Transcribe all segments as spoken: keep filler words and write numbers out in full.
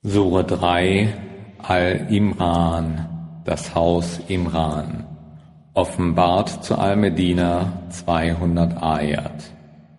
Sure drei, Al-Imran, das Haus Imran, offenbart zu Al-Medina, zweihundert Ayat.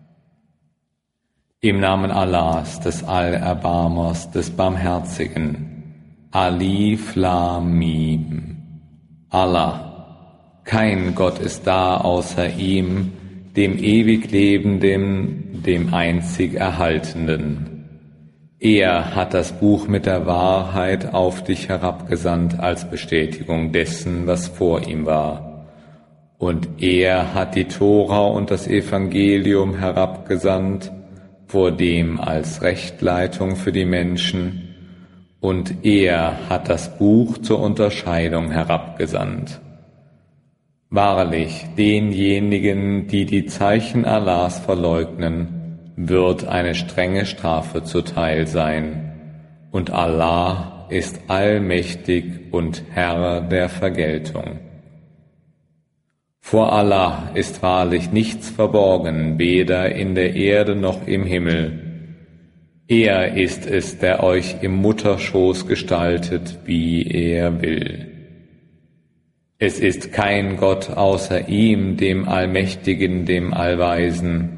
Im Namen Allahs, des Allerbarmers, des Barmherzigen, Alif Lam Mim. Allah, kein Gott ist da außer ihm, dem ewig Lebenden, dem einzig Erhaltenden. Er hat das Buch mit der Wahrheit auf dich herabgesandt als Bestätigung dessen, was vor ihm war. Und er hat die Tora und das Evangelium herabgesandt, vor dem als Rechtleitung für die Menschen. Und er hat das Buch zur Unterscheidung herabgesandt. Wahrlich, denjenigen, die die Zeichen Allahs verleugnen, wird eine strenge Strafe zuteil sein, und Allah ist allmächtig und Herr der Vergeltung. Vor Allah ist wahrlich nichts verborgen, weder in der Erde noch im Himmel. Er ist es, der euch im Mutterschoß gestaltet, wie er will. Es ist kein Gott außer ihm, dem Allmächtigen, dem Allweisen.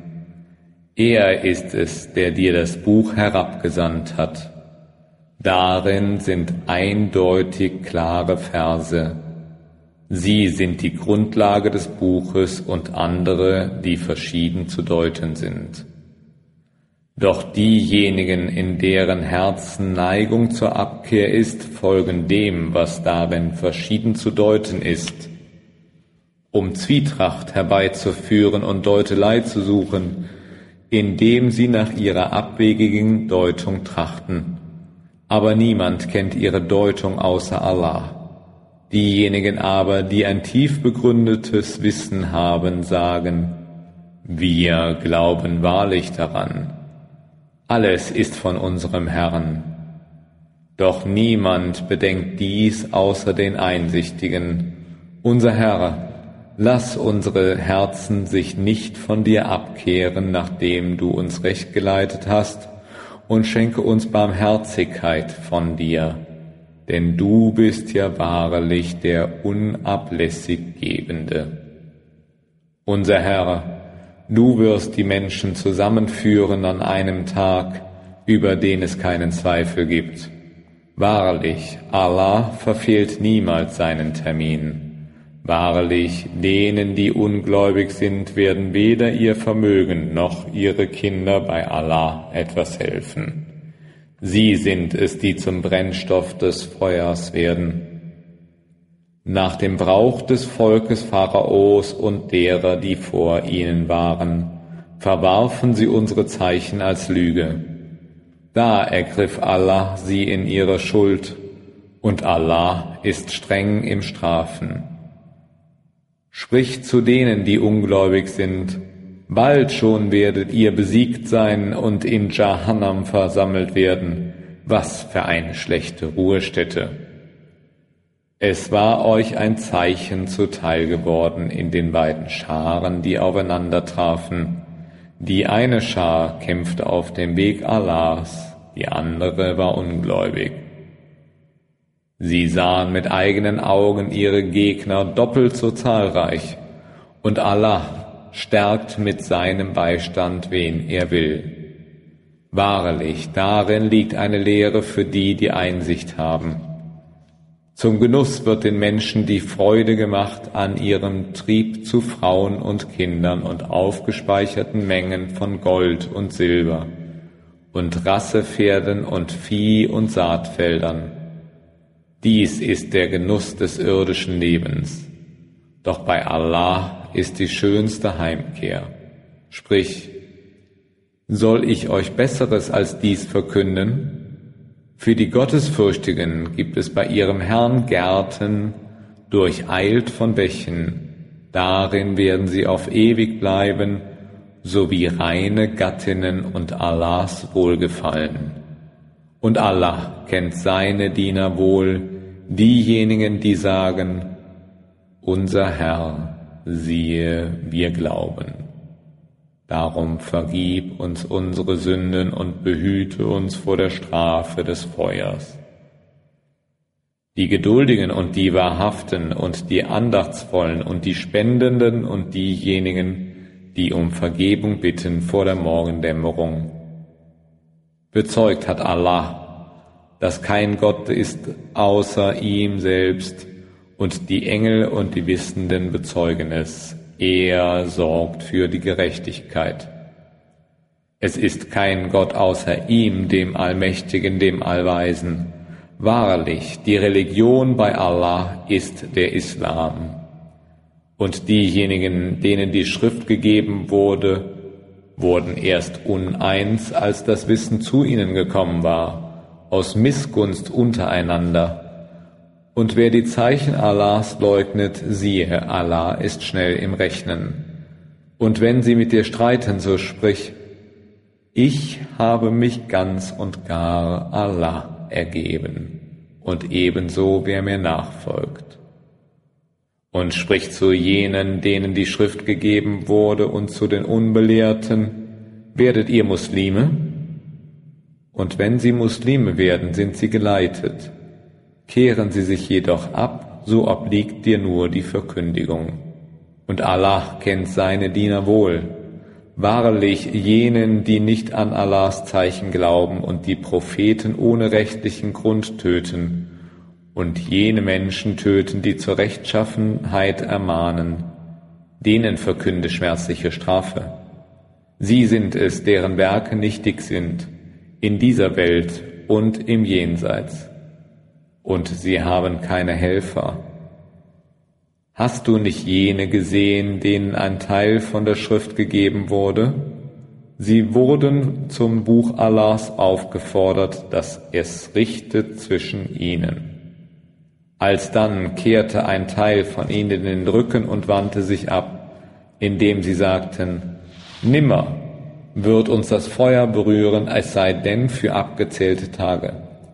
Er ist es, der dir das Buch herabgesandt hat. Darin sind eindeutig klare Verse. Sie sind die Grundlage des Buches und andere, die verschieden zu deuten sind. Doch diejenigen, in deren Herzen Neigung zur Abkehr ist, folgen dem, was darin verschieden zu deuten ist. Um Zwietracht herbeizuführen und Deutelei zu suchen, indem sie nach ihrer abwegigen Deutung trachten. Aber niemand kennt ihre Deutung außer Allah. Diejenigen aber, die ein tief begründetes Wissen haben, sagen, wir glauben wahrlich daran. Alles ist von unserem Herrn. Doch niemand bedenkt dies außer den Einsichtigen. Unser Herr, lass unsere Herzen sich nicht von dir abkehren, nachdem du uns recht geleitet hast, und schenke uns Barmherzigkeit von dir, denn du bist ja wahrlich der unablässig Gebende. Unser Herr, du wirst die Menschen zusammenführen an einem Tag, über den es keinen Zweifel gibt. Wahrlich, Allah verfehlt niemals seinen Termin. Wahrlich, denen, die ungläubig sind, werden weder ihr Vermögen noch ihre Kinder bei Allah etwas helfen. Sie sind es, die zum Brennstoff des Feuers werden. Nach dem Brauch des Volkes Pharaos und derer, die vor ihnen waren, verwarfen sie unsere Zeichen als Lüge. Da ergriff Allah sie in ihrer Schuld, und Allah ist streng im Strafen. Sprich zu denen, die ungläubig sind, bald schon werdet ihr besiegt sein und in Jahannam versammelt werden. Was für eine schlechte Ruhestätte! Es war euch ein Zeichen zuteil geworden in den beiden Scharen, die aufeinander trafen. Die eine Schar kämpfte auf dem Weg Allahs, die andere war ungläubig. Sie sahen mit eigenen Augen ihre Gegner doppelt so zahlreich, und Allah stärkt mit seinem Beistand, wen er will. Wahrlich, darin liegt eine Lehre für die, die Einsicht haben. Zum Genuss wird den Menschen die Freude gemacht an ihrem Trieb zu Frauen und Kindern und aufgespeicherten Mengen von Gold und Silber und Rassepferden und Vieh und Saatfeldern. Dies ist der Genuss des irdischen Lebens. Doch bei Allah ist die schönste Heimkehr. Sprich, soll ich euch Besseres als dies verkünden? Für die Gottesfürchtigen gibt es bei ihrem Herrn Gärten, durcheilt von Bächen. Darin werden sie auf ewig bleiben, sowie reine Gattinnen und Allahs Wohlgefallen. Und Allah kennt seine Diener wohl, diejenigen, die sagen, unser Herr, siehe, wir glauben. Darum vergib uns unsere Sünden und behüte uns vor der Strafe des Feuers. Die Geduldigen und die Wahrhaften und die Andachtsvollen und die Spendenden und diejenigen, die um Vergebung bitten vor der Morgendämmerung. Bezeugt hat Allah, dass kein Gott ist außer ihm selbst, und die Engel und die Wissenden bezeugen es. Er sorgt für die Gerechtigkeit. Es ist kein Gott außer ihm, dem Allmächtigen, dem Allweisen. Wahrlich, die Religion bei Allah ist der Islam. Und diejenigen, denen die Schrift gegeben wurde, wurden erst uneins, als das Wissen zu ihnen gekommen war, aus Missgunst untereinander. Und wer die Zeichen Allahs leugnet, siehe, Allah ist schnell im Rechnen. Und wenn sie mit dir streiten, so sprich, ich habe mich ganz und gar Allah ergeben, und ebenso wer mir nachfolgt. Und sprich zu jenen, denen die Schrift gegeben wurde, und zu den Unbelehrten, werdet ihr Muslime? Und wenn sie Muslime werden, sind sie geleitet. Kehren sie sich jedoch ab, so obliegt dir nur die Verkündigung. Und Allah kennt seine Diener wohl. Wahrlich, jenen, die nicht an Allahs Zeichen glauben und die Propheten ohne rechtlichen Grund töten, und jene Menschen töten, die zur Rechtschaffenheit ermahnen, denen verkünde schmerzliche Strafe. Sie sind es, deren Werke nichtig sind, in dieser Welt und im Jenseits. Und sie haben keine Helfer. Hast du nicht jene gesehen, denen ein Teil von der Schrift gegeben wurde? Sie wurden zum Buch Allahs aufgefordert, dass es richtet zwischen ihnen. Alsdann kehrte ein Teil von ihnen den Rücken und wandte sich ab, indem sie sagten, nimmer wird uns das Feuer berühren, es sei denn für abgezählte Tage.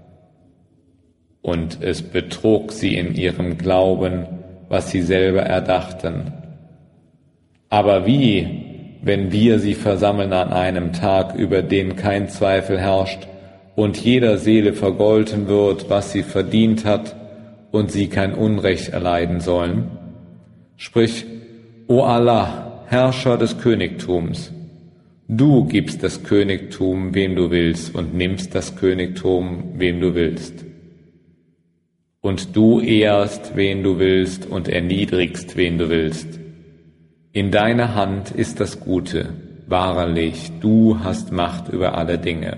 Und es betrog sie in ihrem Glauben, was sie selber erdachten. Aber wie, wenn wir sie versammeln an einem Tag, über den kein Zweifel herrscht, und jeder Seele vergolten wird, was sie verdient hat, und sie kein Unrecht erleiden sollen? Sprich, O Allah, Herrscher des Königtums, du gibst das Königtum, wem du willst, und nimmst das Königtum, wem du willst. Und du ehrst, wen du willst, und erniedrigst, wen du willst. In deiner Hand ist das Gute, wahrlich, du hast Macht über alle Dinge.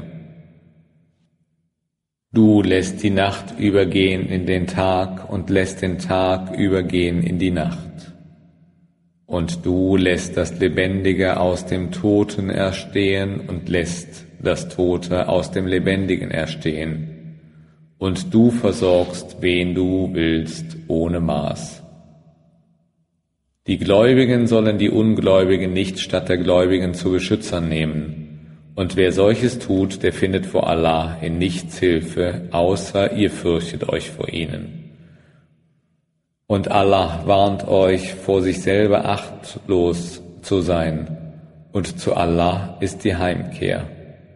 Du lässt die Nacht übergehen in den Tag und lässt den Tag übergehen in die Nacht. Und du lässt das Lebendige aus dem Toten erstehen und lässt das Tote aus dem Lebendigen erstehen. Und du versorgst, wen du willst, ohne Maß. Die Gläubigen sollen die Ungläubigen nicht statt der Gläubigen zu Beschützern nehmen. Und wer solches tut, der findet vor Allah in nichts Hilfe, außer ihr fürchtet euch vor ihnen. Und Allah warnt euch, vor sich selber achtlos zu sein, und zu Allah ist die Heimkehr.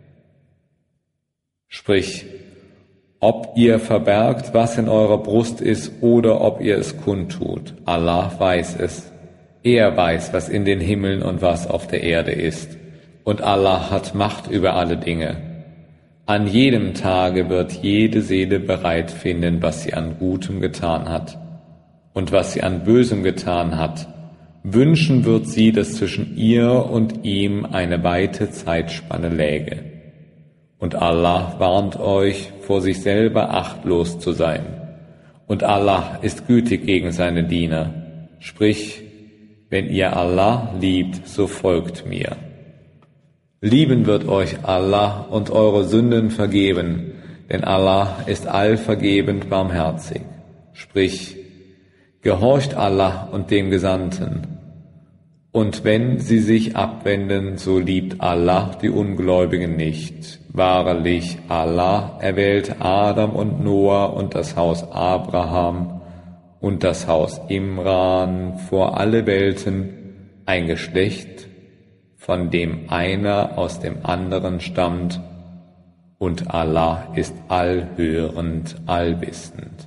Sprich, ob ihr verbergt, was in eurer Brust ist, oder ob ihr es kundtut, Allah weiß es. Er weiß, was in den Himmeln und was auf der Erde ist. Und Allah hat Macht über alle Dinge. An jedem Tage wird jede Seele bereit finden, was sie an Gutem getan hat. Und was sie an Bösem getan hat, wünschen wird sie, dass zwischen ihr und ihm eine weite Zeitspanne läge. Und Allah warnt euch, vor sich selber achtlos zu sein. Und Allah ist gütig gegen seine Diener. Sprich, wenn ihr Allah liebt, so folgt mir. Lieben wird euch Allah und eure Sünden vergeben, denn Allah ist allvergebend barmherzig. Sprich, gehorcht Allah und dem Gesandten. Und wenn sie sich abwenden, so liebt Allah die Ungläubigen nicht. Wahrlich, Allah erwählte Adam und Noah und das Haus Abraham und das Haus Imran vor alle Welten, ein Geschlecht, von dem einer aus dem anderen stammt, und Allah ist allhörend, allwissend.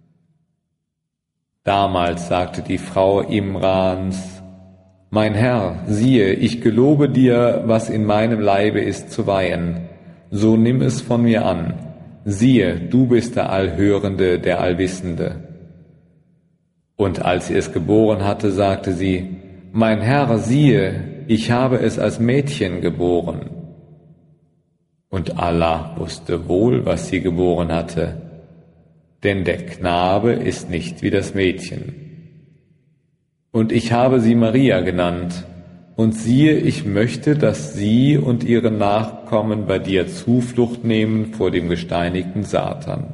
Damals sagte die Frau Imrans: Mein Herr, siehe, ich gelobe dir, was in meinem Leibe ist, zu weihen, so nimm es von mir an. Siehe, du bist der Allhörende, der Allwissende. Und als sie es geboren hatte, sagte sie: Mein Herr, siehe, ich habe es als Mädchen geboren. Und Allah wusste wohl, was sie geboren hatte, denn der Knabe ist nicht wie das Mädchen. Und ich habe sie Maria genannt, und siehe, ich möchte, dass sie und ihre Nachkommen bei dir Zuflucht nehmen vor dem gesteinigten Satan.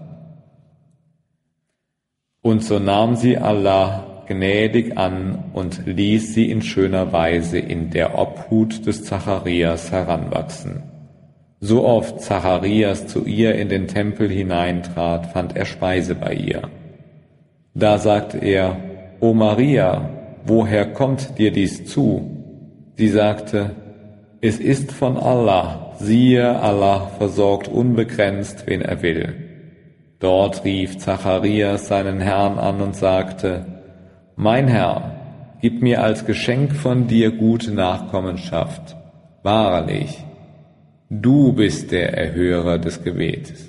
Und so nahm sie Allah gnädig an und ließ sie in schöner Weise in der Obhut des Zacharias heranwachsen. So oft Zacharias zu ihr in den Tempel hineintrat, fand er Speise bei ihr. Da sagte er: O Maria, woher kommt dir dies zu? Sie sagte: Es ist von Allah, siehe, Allah versorgt unbegrenzt, wen er will. Dort rief Zacharias seinen Herrn an und sagte: Mein Herr, gib mir als Geschenk von dir gute Nachkommenschaft. Wahrlich, du bist der Erhörer des Gebetes.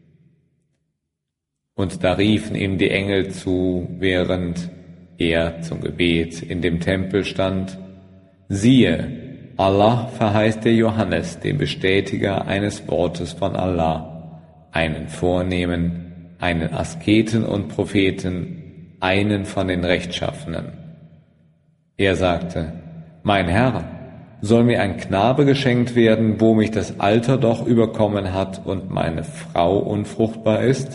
Und da riefen ihm die Engel zu, während er zum Gebet in dem Tempel stand: Siehe, Allah verheißt dir Johannes, den Bestätiger eines Wortes von Allah, einen Vornehmen, einen Asketen und Propheten, einen von den Rechtschaffenen. Er sagte: Mein Herr, soll mir ein Knabe geschenkt werden, wo mich das Alter doch überkommen hat und meine Frau unfruchtbar ist?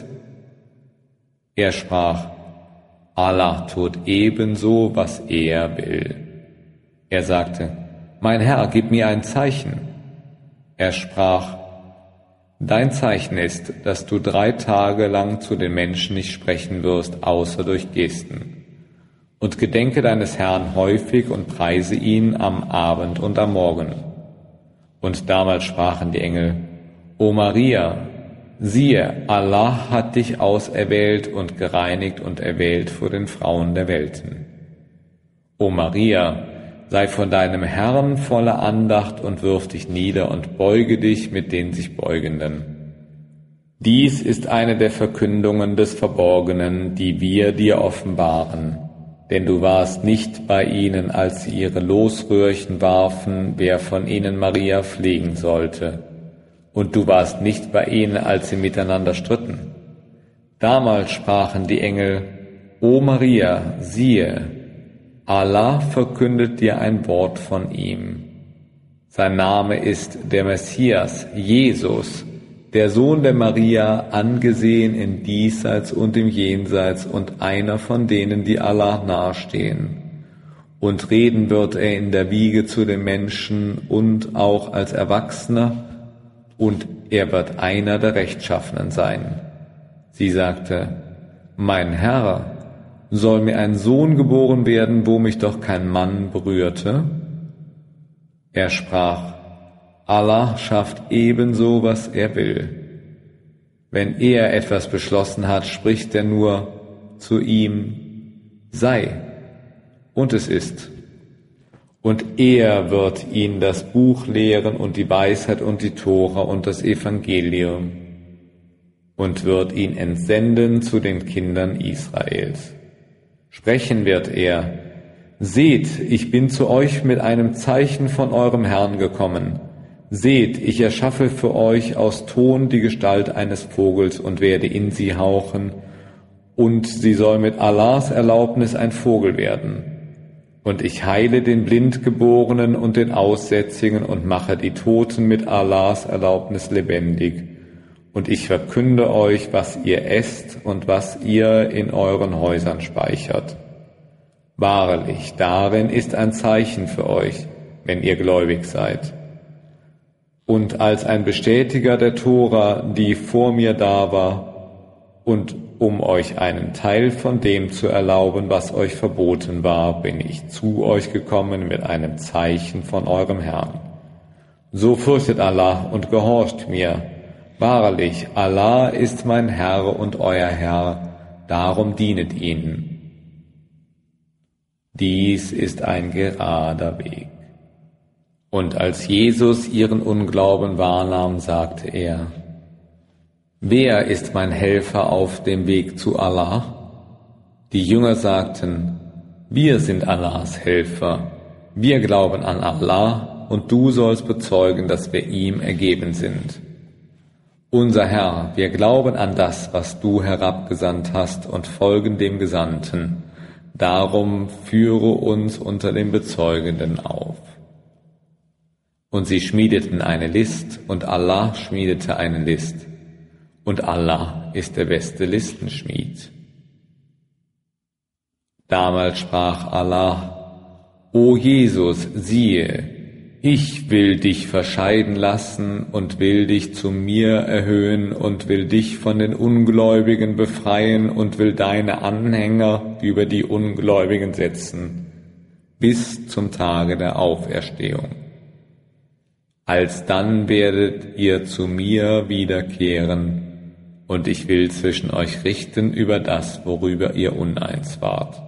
Er sprach: Allah tut ebenso, was er will. Er sagte: Mein Herr, gib mir ein Zeichen. Er sprach: Dein Zeichen ist, dass du drei Tage lang zu den Menschen nicht sprechen wirst, außer durch Gesten. Und gedenke deines Herrn häufig und preise ihn am Abend und am Morgen. Und damals sprachen die Engel: O Maria, siehe, Allah hat dich auserwählt und gereinigt und erwählt vor den Frauen der Welten. O Maria, sei von deinem Herrn voller Andacht und wirf dich nieder und beuge dich mit den sich Beugenden. Dies ist eine der Verkündungen des Verborgenen, die wir dir offenbaren. Denn du warst nicht bei ihnen, als sie ihre Losröhrchen warfen, wer von ihnen Maria pflegen sollte. Und du warst nicht bei ihnen, als sie miteinander stritten. Damals sprachen die Engel: O Maria, siehe, Allah verkündet dir ein Wort von ihm. Sein Name ist der Messias, Jesus, der Sohn der Maria, angesehen im Diesseits und im Jenseits und einer von denen, die Allah nahestehen. Und reden wird er in der Wiege zu den Menschen und auch als Erwachsener, und er wird einer der Rechtschaffenen sein. Sie sagte: Mein Herr, soll mir ein Sohn geboren werden, wo mich doch kein Mann berührte? Er sprach: Allah schafft ebenso, was er will. Wenn er etwas beschlossen hat, spricht er nur zu ihm: Sei, und es ist. Und er wird ihn das Buch lehren und die Weisheit und die Tora und das Evangelium und wird ihn entsenden zu den Kindern Israels. Sprechen wird er: Seht, ich bin zu euch mit einem Zeichen von eurem Herrn gekommen. Seht, ich erschaffe für euch aus Ton die Gestalt eines Vogels und werde in sie hauchen, und sie soll mit Allahs Erlaubnis ein Vogel werden. Und ich heile den Blindgeborenen und den Aussätzigen und mache die Toten mit Allahs Erlaubnis lebendig. Und ich verkünde euch, was ihr esst und was ihr in euren Häusern speichert. Wahrlich, darin ist ein Zeichen für euch, wenn ihr gläubig seid. Und als ein Bestätiger der Tora, die vor mir da war, und um euch einen Teil von dem zu erlauben, was euch verboten war, bin ich zu euch gekommen mit einem Zeichen von eurem Herrn. So fürchtet Allah und gehorcht mir. Wahrlich, Allah ist mein Herr und euer Herr, darum dienet ihn. Dies ist ein gerader Weg. Und als Jesus ihren Unglauben wahrnahm, sagte er: Wer ist mein Helfer auf dem Weg zu Allah? Die Jünger sagten: Wir sind Allahs Helfer. Wir glauben an Allah und du sollst bezeugen, dass wir ihm ergeben sind. Unser Herr, wir glauben an das, was du herabgesandt hast und folgen dem Gesandten. Darum führe uns unter den Bezeugenden auf. Und sie schmiedeten eine List und Allah schmiedete eine List. Und Allah ist der beste Listenschmied. Damals sprach Allah: O Jesus, siehe, ich will dich verscheiden lassen und will dich zu mir erhöhen und will dich von den Ungläubigen befreien und will deine Anhänger über die Ungläubigen setzen, bis zum Tage der Auferstehung. Alsdann werdet ihr zu mir wiederkehren, und ich will zwischen euch richten über das, worüber ihr uneins wart.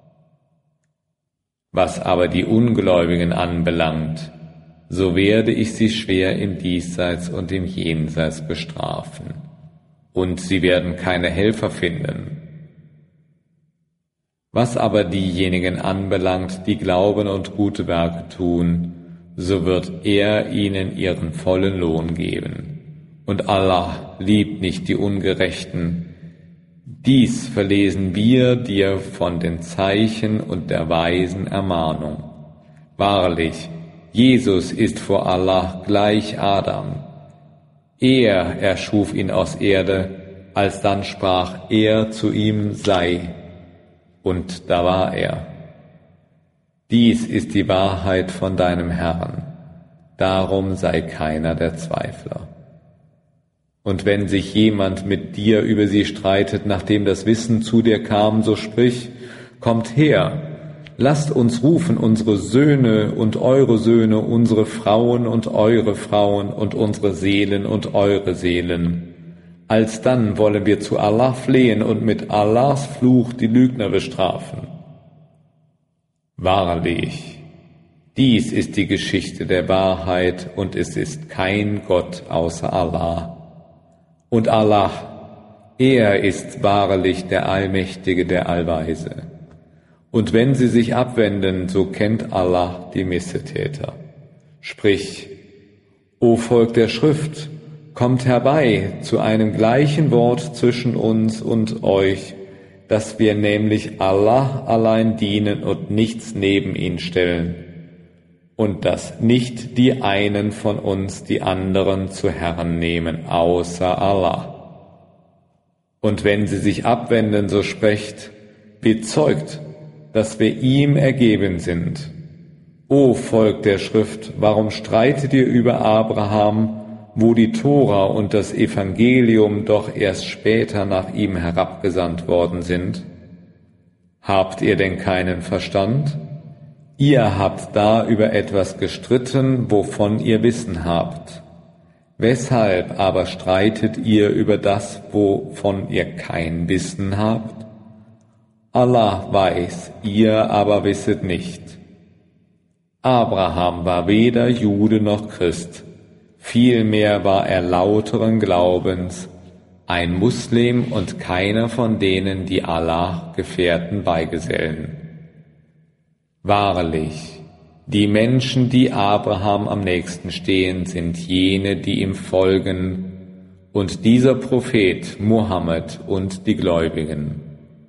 Was aber die Ungläubigen anbelangt, so werde ich sie schwer im Diesseits und im Jenseits bestrafen, und sie werden keine Helfer finden. Was aber diejenigen anbelangt, die glauben und gute Werke tun, so wird er ihnen ihren vollen Lohn geben. Und Allah liebt nicht die Ungerechten. Dies verlesen wir dir von den Zeichen und der weisen Ermahnung. Wahrlich, Jesus ist vor Allah gleich Adam. Er erschuf ihn aus Erde, alsdann sprach er zu ihm: Sei, und da war er. Dies ist die Wahrheit von deinem Herrn, darum sei keiner der Zweifler. Und wenn sich jemand mit dir über sie streitet, nachdem das Wissen zu dir kam, so sprich: Kommt her, lasst uns rufen unsere Söhne und eure Söhne, unsere Frauen und eure Frauen und unsere Seelen und eure Seelen. Alsdann wollen wir zu Allah flehen und mit Allahs Fluch die Lügner bestrafen. Wahrlich, dies ist die Geschichte der Wahrheit und es ist kein Gott außer Allah. Und Allah, er ist wahrlich der Allmächtige, der Allweise. Und wenn sie sich abwenden, so kennt Allah die Missetäter. Sprich: O Volk der Schrift, kommt herbei zu einem gleichen Wort zwischen uns und euch, dass wir nämlich Allah allein dienen und nichts neben ihn stellen, und dass nicht die einen von uns die anderen zu Herren nehmen, außer Allah. Und wenn sie sich abwenden, so sprecht: Bezeugt, dass wir ihm ergeben sind. O Volk der Schrift, warum streitet ihr über Abraham, wo die Tora und das Evangelium doch erst später nach ihm herabgesandt worden sind? Habt ihr denn keinen Verstand? Ihr habt da über etwas gestritten, wovon ihr Wissen habt. Weshalb aber streitet ihr über das, wovon ihr kein Wissen habt? Allah weiß, ihr aber wisset nicht. Abraham war weder Jude noch Christ, vielmehr war er lauteren Glaubens, ein Muslim und keiner von denen, die Allah Gefährten beigesellen. Wahrlich, die Menschen, die Abraham am nächsten stehen, sind jene, die ihm folgen, und dieser Prophet Muhammad und die Gläubigen.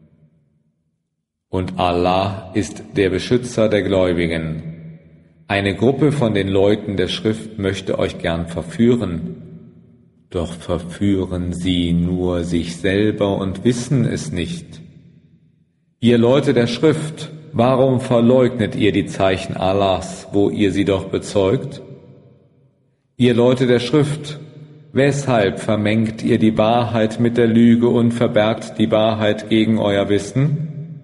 Und Allah ist der Beschützer der Gläubigen. Eine Gruppe von den Leuten der Schrift möchte euch gern verführen, doch verführen sie nur sich selber und wissen es nicht. Ihr Leute der Schrift, warum verleugnet ihr die Zeichen Allahs, wo ihr sie doch bezeugt? Ihr Leute der Schrift, Weshalb vermengt ihr die Wahrheit mit der Lüge und verbergt die Wahrheit gegen euer Wissen?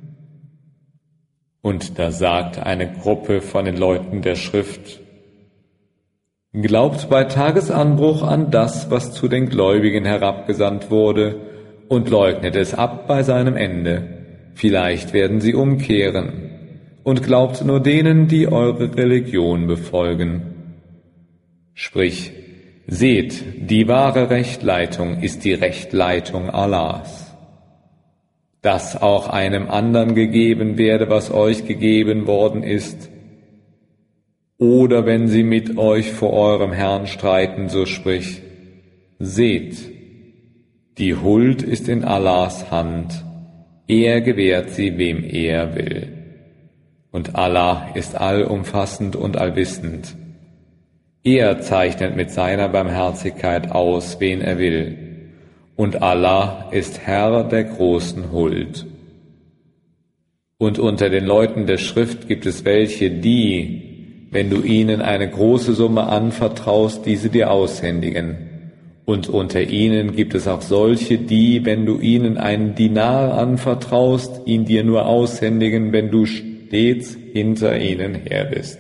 Und da sagt eine Gruppe von den Leuten der Schrift: Glaubt bei Tagesanbruch an das, was zu den Gläubigen herabgesandt wurde, und leugnet es ab bei seinem Ende. Vielleicht werden sie umkehren. Und glaubt nur denen, die eure Religion befolgen. Sprich, seht, die wahre Rechtleitung ist die Rechtleitung Allahs. Dass auch einem anderen gegeben werde, was euch gegeben worden ist, oder wenn sie mit euch vor eurem Herrn streiten, so sprich, seht, die Huld ist in Allahs Hand, er gewährt sie, wem er will. Und Allah ist allumfassend und allwissend. Er zeichnet mit seiner Barmherzigkeit aus, wen er will. Und Allah ist Herr der großen Huld. Und unter den Leuten der Schrift gibt es welche, die, wenn du ihnen eine große Summe anvertraust, diese dir aushändigen. Und unter ihnen gibt es auch solche, die, wenn du ihnen einen Dinar anvertraust, ihn dir nur aushändigen, wenn du stets hinter ihnen her bist.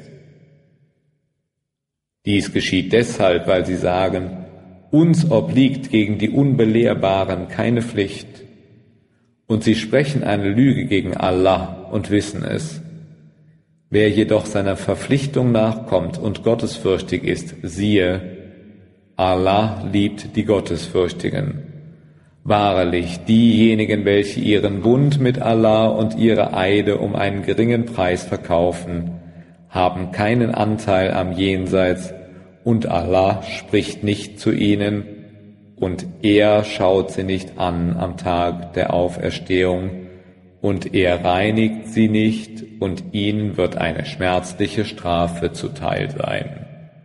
Dies geschieht deshalb, weil sie sagen, uns obliegt gegen die Unbelehrbaren keine Pflicht. Und sie sprechen eine Lüge gegen Allah und wissen es. Wer jedoch seiner Verpflichtung nachkommt und gottesfürchtig ist, siehe, Allah liebt die Gottesfürchtigen. Wahrlich, diejenigen, welche ihren Bund mit Allah und ihre Eide um einen geringen Preis verkaufen, haben keinen Anteil am Jenseits, und Allah spricht nicht zu ihnen, und er schaut sie nicht an am Tag der Auferstehung, und er reinigt sie nicht, und ihnen wird eine schmerzliche Strafe zuteil sein.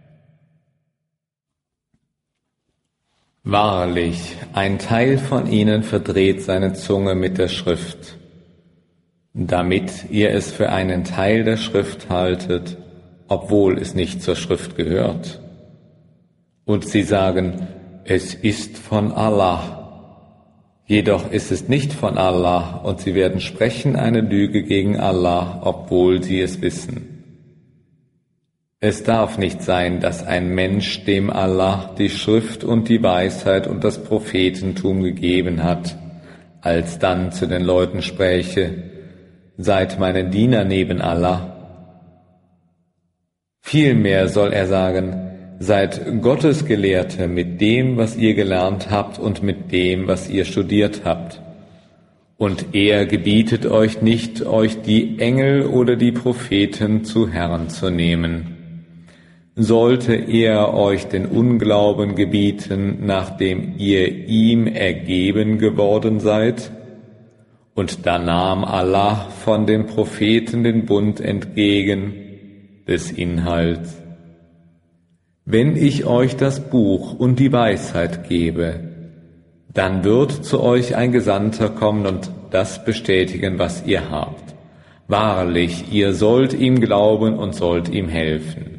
Wahrlich, ein Teil von ihnen verdreht seine Zunge mit der Schrift, damit ihr es für einen Teil der Schrift haltet, obwohl es nicht zur Schrift gehört. Und sie sagen, es ist von Allah. Jedoch ist es nicht von Allah, und sie werden sprechen eine Lüge gegen Allah, obwohl sie es wissen. Es darf nicht sein, dass ein Mensch, dem Allah die Schrift und die Weisheit und das Prophetentum gegeben hat, alsdann zu den Leuten spräche, seid meine Diener neben Allah. Vielmehr soll er sagen, seid Gottesgelehrte mit dem, was ihr gelernt habt und mit dem, was ihr studiert habt. Und er gebietet euch nicht, euch die Engel oder die Propheten zu Herren zu nehmen. Sollte er euch den Unglauben gebieten, nachdem ihr ihm ergeben geworden seid? Und da nahm Allah von den Propheten den Bund entgegen des Inhalts. Wenn ich euch das Buch und die Weisheit gebe, dann wird zu euch ein Gesandter kommen und das bestätigen, was ihr habt. Wahrlich, ihr sollt ihm glauben und sollt ihm helfen.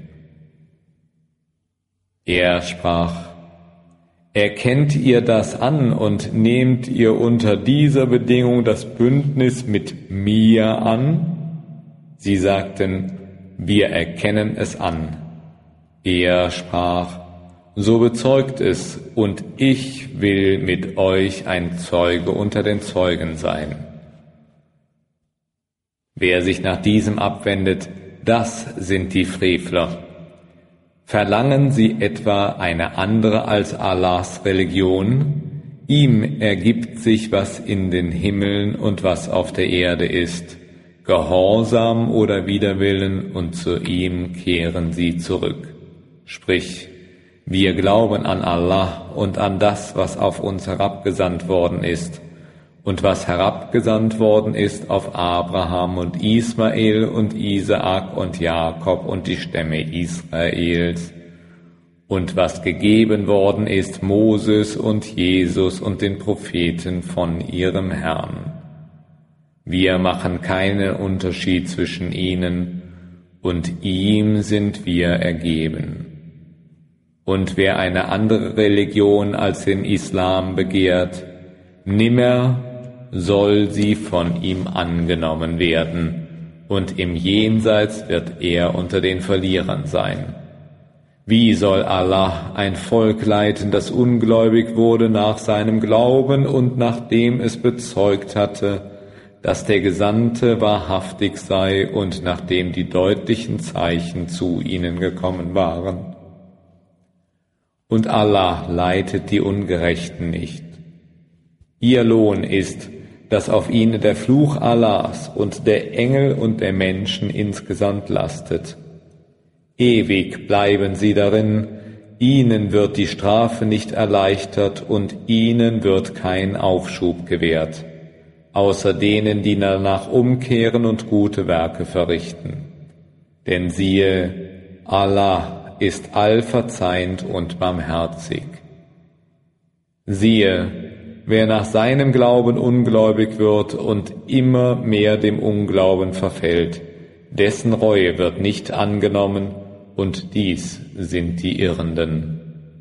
Er sprach, erkennt ihr das an und nehmt ihr unter dieser Bedingung das Bündnis mit mir an? Sie sagten, wir erkennen es an. Er sprach, so bezeugt es, und ich will mit euch ein Zeuge unter den Zeugen sein. Wer sich nach diesem abwendet, das sind die Frevler. Verlangen sie etwa eine andere als Allahs Religion? Ihm ergibt sich, was in den Himmeln und was auf der Erde ist, Gehorsam oder Widerwillen, und zu ihm kehren sie zurück. Sprich, wir glauben an Allah und an das, was auf uns herabgesandt worden ist, und was herabgesandt worden ist auf Abraham und Ismael und Isaak und Jakob und die Stämme Israels, und was gegeben worden ist Moses und Jesus und den Propheten von ihrem Herrn. Wir machen keinen Unterschied zwischen ihnen, und ihm sind wir ergeben. Und wer eine andere Religion als den Islam begehrt, nimmer soll sie von ihm angenommen werden, und im Jenseits wird er unter den Verlierern sein. Wie soll Allah ein Volk leiten, das ungläubig wurde nach seinem Glauben und nachdem es bezeugt hatte, dass der Gesandte wahrhaftig sei und nachdem die deutlichen Zeichen zu ihnen gekommen waren? Und Allah leitet die Ungerechten nicht. Ihr Lohn ist, dass auf ihnen der Fluch Allahs und der Engel und der Menschen insgesamt lastet. Ewig bleiben sie darin, ihnen wird die Strafe nicht erleichtert und ihnen wird kein Aufschub gewährt, außer denen, die danach umkehren und gute Werke verrichten. Denn siehe, Allah ist allverzeihend und barmherzig. Siehe, wer nach seinem Glauben ungläubig wird und immer mehr dem Unglauben verfällt, dessen Reue wird nicht angenommen, und dies sind die Irrenden.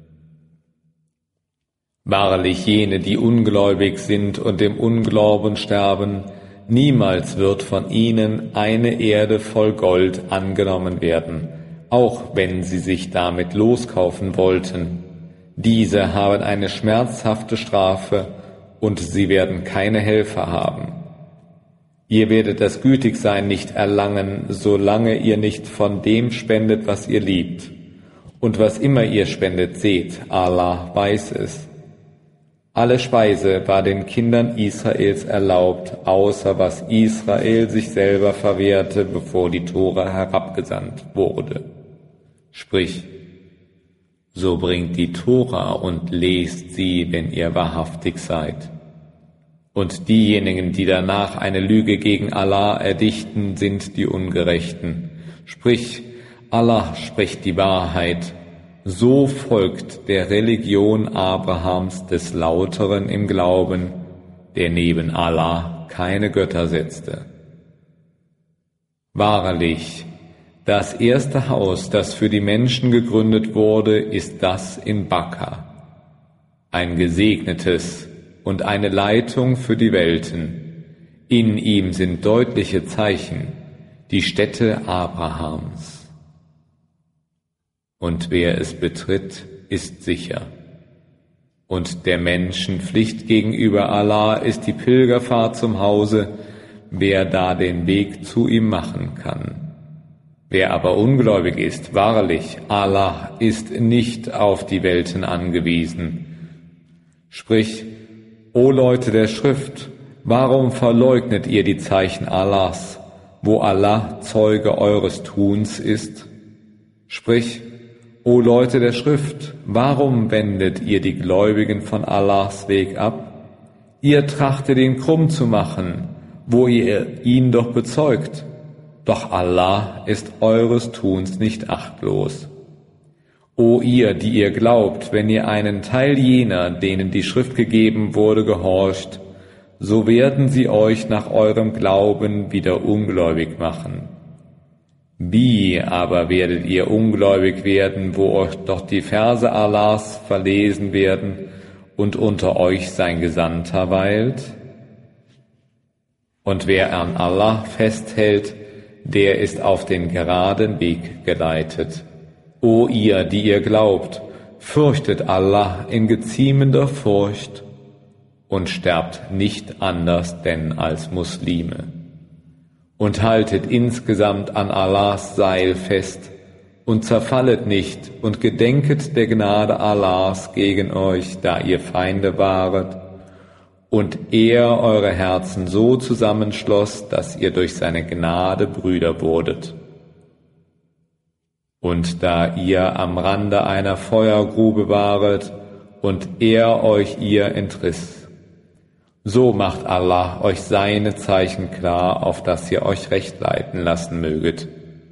Wahrlich jene, die ungläubig sind und im Unglauben sterben, niemals wird von ihnen eine Erde voll Gold angenommen werden, auch wenn sie sich damit loskaufen wollten. Diese haben eine schmerzhafte Strafe, und sie werden keine Helfer haben. Ihr werdet das Gütigsein nicht erlangen, solange ihr nicht von dem spendet, was ihr liebt. Und was immer ihr spendet, seht, Allah weiß es. Alle Speise war den Kindern Israels erlaubt, außer was Israel sich selber verwehrte, bevor die Tora herabgesandt wurde. Sprich, so bringt die Tora und lest sie, wenn ihr wahrhaftig seid. Und diejenigen, die danach eine Lüge gegen Allah erdichten, sind die Ungerechten. Sprich, Allah spricht die Wahrheit. So folgt der Religion Abrahams des Lauteren im Glauben, der neben Allah keine Götter setzte. Wahrlich, das erste Haus, das für die Menschen gegründet wurde, ist das in Bakka, ein gesegnetes und eine Leitung für die Welten. In ihm sind deutliche Zeichen, die Stätte Abrahams. Und wer es betritt, ist sicher. Und der Menschen Pflicht gegenüber Allah ist die Pilgerfahrt zum Hause, wer da den Weg zu ihm machen kann. Wer aber ungläubig ist, wahrlich, Allah ist nicht auf die Welten angewiesen. Sprich, O Leute der Schrift, warum verleugnet ihr die Zeichen Allahs, wo Allah Zeuge eures Tuns ist? Sprich, O Leute der Schrift, warum wendet ihr die Gläubigen von Allahs Weg ab? Ihr trachtet ihn krumm zu machen, wo ihr ihn doch bezeugt. Doch Allah ist eures Tuns nicht achtlos. O ihr, die ihr glaubt, wenn ihr einen Teil jener, denen die Schrift gegeben wurde, gehorcht, so werden sie euch nach eurem Glauben wieder ungläubig machen. Wie aber werdet ihr ungläubig werden, wo euch doch die Verse Allahs verlesen werden und unter euch sein Gesandter weilt? Und wer an Allah festhält, der ist auf den geraden Weg geleitet. O ihr, die ihr glaubt, fürchtet Allah in geziemender Furcht und sterbt nicht anders denn als Muslime. Und haltet insgesamt an Allahs Seil fest und zerfallet nicht und gedenket der Gnade Allahs gegen euch, da ihr Feinde waret, und er eure Herzen so zusammenschloss, dass ihr durch seine Gnade Brüder wurdet. Und da ihr am Rande einer Feuergrube waret und er euch ihr entriss, so macht Allah euch seine Zeichen klar, auf dass ihr euch recht leiten lassen möget.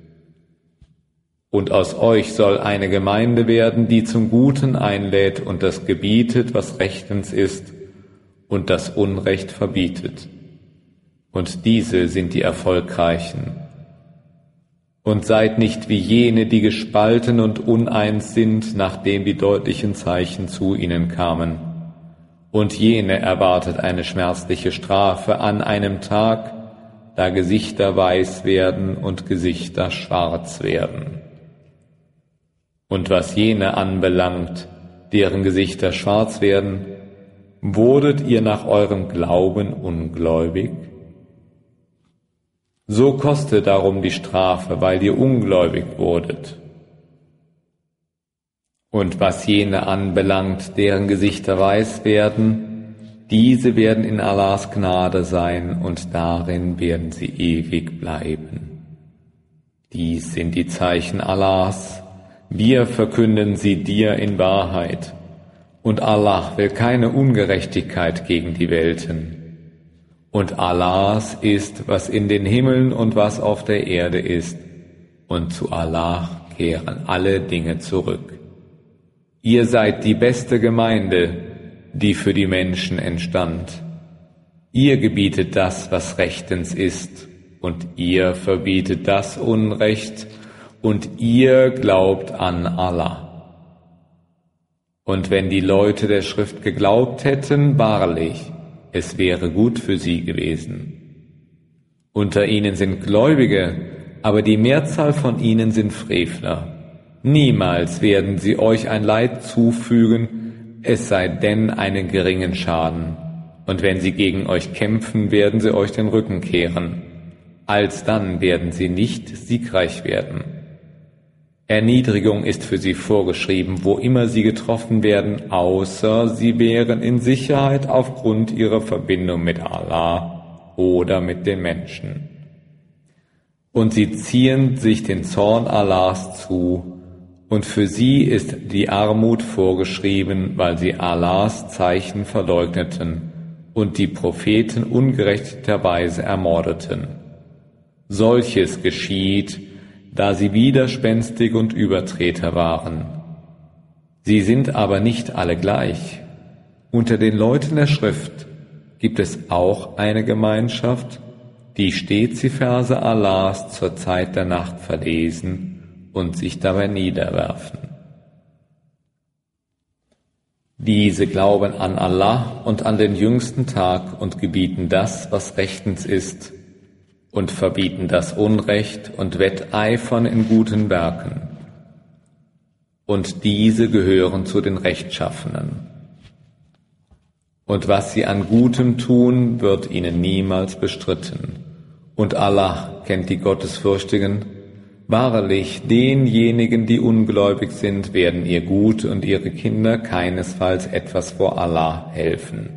Und aus euch soll eine Gemeinde werden, die zum Guten einlädt und das gebietet, was rechtens ist, und das Unrecht verbietet. Und diese sind die Erfolgreichen. Und seid nicht wie jene, die gespalten und uneins sind, nachdem die deutlichen Zeichen zu ihnen kamen. Und jene erwartet eine schmerzliche Strafe an einem Tag, da Gesichter weiß werden und Gesichter schwarz werden. Und was jene anbelangt, deren Gesichter schwarz werden, wurdet ihr nach eurem Glauben ungläubig? So koste darum die Strafe, weil ihr ungläubig wurdet. Und was jene anbelangt, deren Gesichter weiß werden, diese werden in Allahs Gnade sein und darin werden sie ewig bleiben. Dies sind die Zeichen Allahs, wir verkünden sie dir in Wahrheit. Und Allah will keine Ungerechtigkeit gegen die Welten. Und Allahs ist, was in den Himmeln und was auf der Erde ist, und zu Allah kehren alle Dinge zurück. Ihr seid die beste Gemeinde, die für die Menschen entstand. Ihr gebietet das, was rechtens ist, und ihr verbietet das Unrecht, und ihr glaubt an Allah. Und wenn die Leute der Schrift geglaubt hätten, wahrlich, es wäre gut für sie gewesen. Unter ihnen sind Gläubige, aber die Mehrzahl von ihnen sind Frevler. Niemals werden sie euch ein Leid zufügen, es sei denn einen geringen Schaden. Und wenn sie gegen euch kämpfen, werden sie euch den Rücken kehren. Alsdann werden sie nicht siegreich werden. Erniedrigung ist für sie vorgeschrieben, wo immer sie getroffen werden, außer sie wären in Sicherheit aufgrund ihrer Verbindung mit Allah oder mit den Menschen. Und sie ziehen sich den Zorn Allahs zu, und für sie ist die Armut vorgeschrieben, weil sie Allahs Zeichen verleugneten und die Propheten ungerechterweise ermordeten. Solches geschieht, da sie widerspenstig und Übertreter waren. Sie sind aber nicht alle gleich. Unter den Leuten der Schrift gibt es auch eine Gemeinschaft, die stets die Verse Allahs zur Zeit der Nacht verlesen und sich dabei niederwerfen. Diese glauben an Allah und an den jüngsten Tag und gebieten das, was rechtens ist, und verbieten das Unrecht und wetteifern in guten Werken. Und diese gehören zu den Rechtschaffenen. Und was sie an Gutem tun, wird ihnen niemals bestritten. Und Allah kennt die Gottesfürchtigen. Wahrlich, denjenigen, die ungläubig sind, werden ihr Gut und ihre Kinder keinesfalls etwas vor Allah helfen.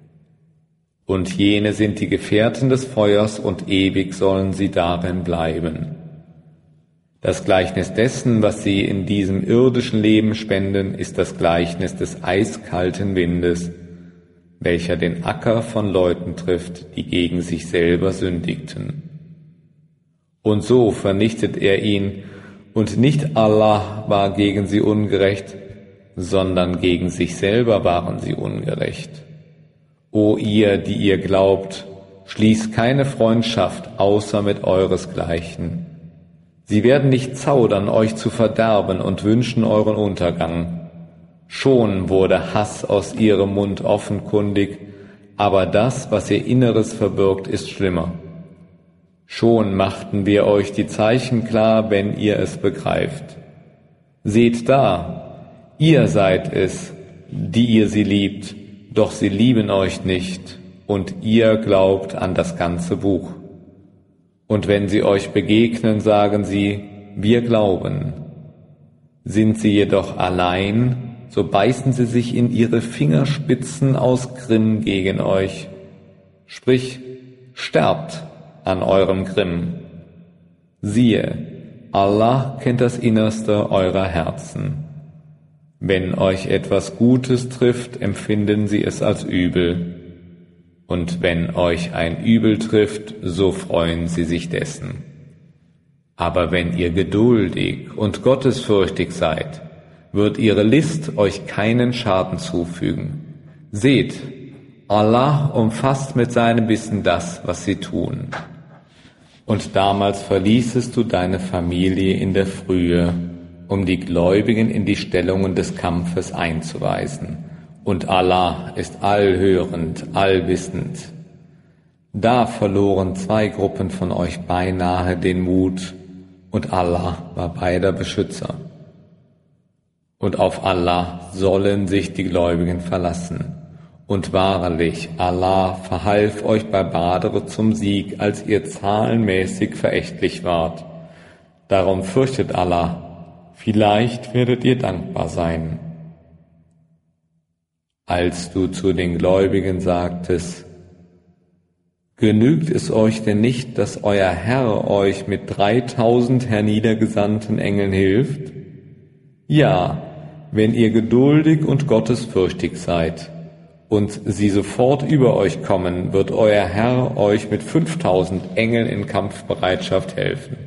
Und jene sind die Gefährten des Feuers, und ewig sollen sie darin bleiben. Das Gleichnis dessen, was sie in diesem irdischen Leben spenden, ist das Gleichnis des eiskalten Windes, welcher den Acker von Leuten trifft, die gegen sich selber sündigten. Und so vernichtet er ihn, und nicht Allah war gegen sie ungerecht, sondern gegen sich selber waren sie ungerecht. O ihr, die ihr glaubt, schließt keine Freundschaft außer mit euresgleichen. Sie werden nicht zaudern, euch zu verderben und wünschen euren Untergang. Schon wurde Hass aus ihrem Mund offenkundig, aber das, was ihr Inneres verbirgt, ist schlimmer. Schon machten wir euch die Zeichen klar, wenn ihr es begreift. Seht da, ihr seid es, die ihr sie liebt, doch sie lieben euch nicht, und ihr glaubt an das ganze Buch. Und wenn sie euch begegnen, sagen sie, wir glauben. Sind sie jedoch allein, so beißen sie sich in ihre Fingerspitzen aus Grimm gegen euch. Sprich, sterbt an eurem Grimm. Siehe, Allah kennt das Innerste eurer Herzen. Wenn euch etwas Gutes trifft, empfinden sie es als übel. Und wenn euch ein Übel trifft, so freuen sie sich dessen. Aber wenn ihr geduldig und gottesfürchtig seid, wird ihre List euch keinen Schaden zufügen. Seht, Allah umfasst mit seinem Wissen das, was sie tun. Und damals verließest du deine Familie in der Frühe, um die Gläubigen in die Stellungen des Kampfes einzuweisen. Und Allah ist allhörend, allwissend. Da verloren zwei Gruppen von euch beinahe den Mut, und Allah war beider Beschützer. Und auf Allah sollen sich die Gläubigen verlassen. Und wahrlich, Allah verhalf euch bei Badr zum Sieg, als ihr zahlenmäßig verächtlich wart. Darum fürchtet Allah, vielleicht werdet ihr dankbar sein. Als du zu den Gläubigen sagtest, genügt es euch denn nicht, dass euer Herr euch mit dreitausend herniedergesandten Engeln hilft? Ja, wenn ihr geduldig und gottesfürchtig seid und sie sofort über euch kommen, wird euer Herr euch mit fünftausend Engeln in Kampfbereitschaft helfen.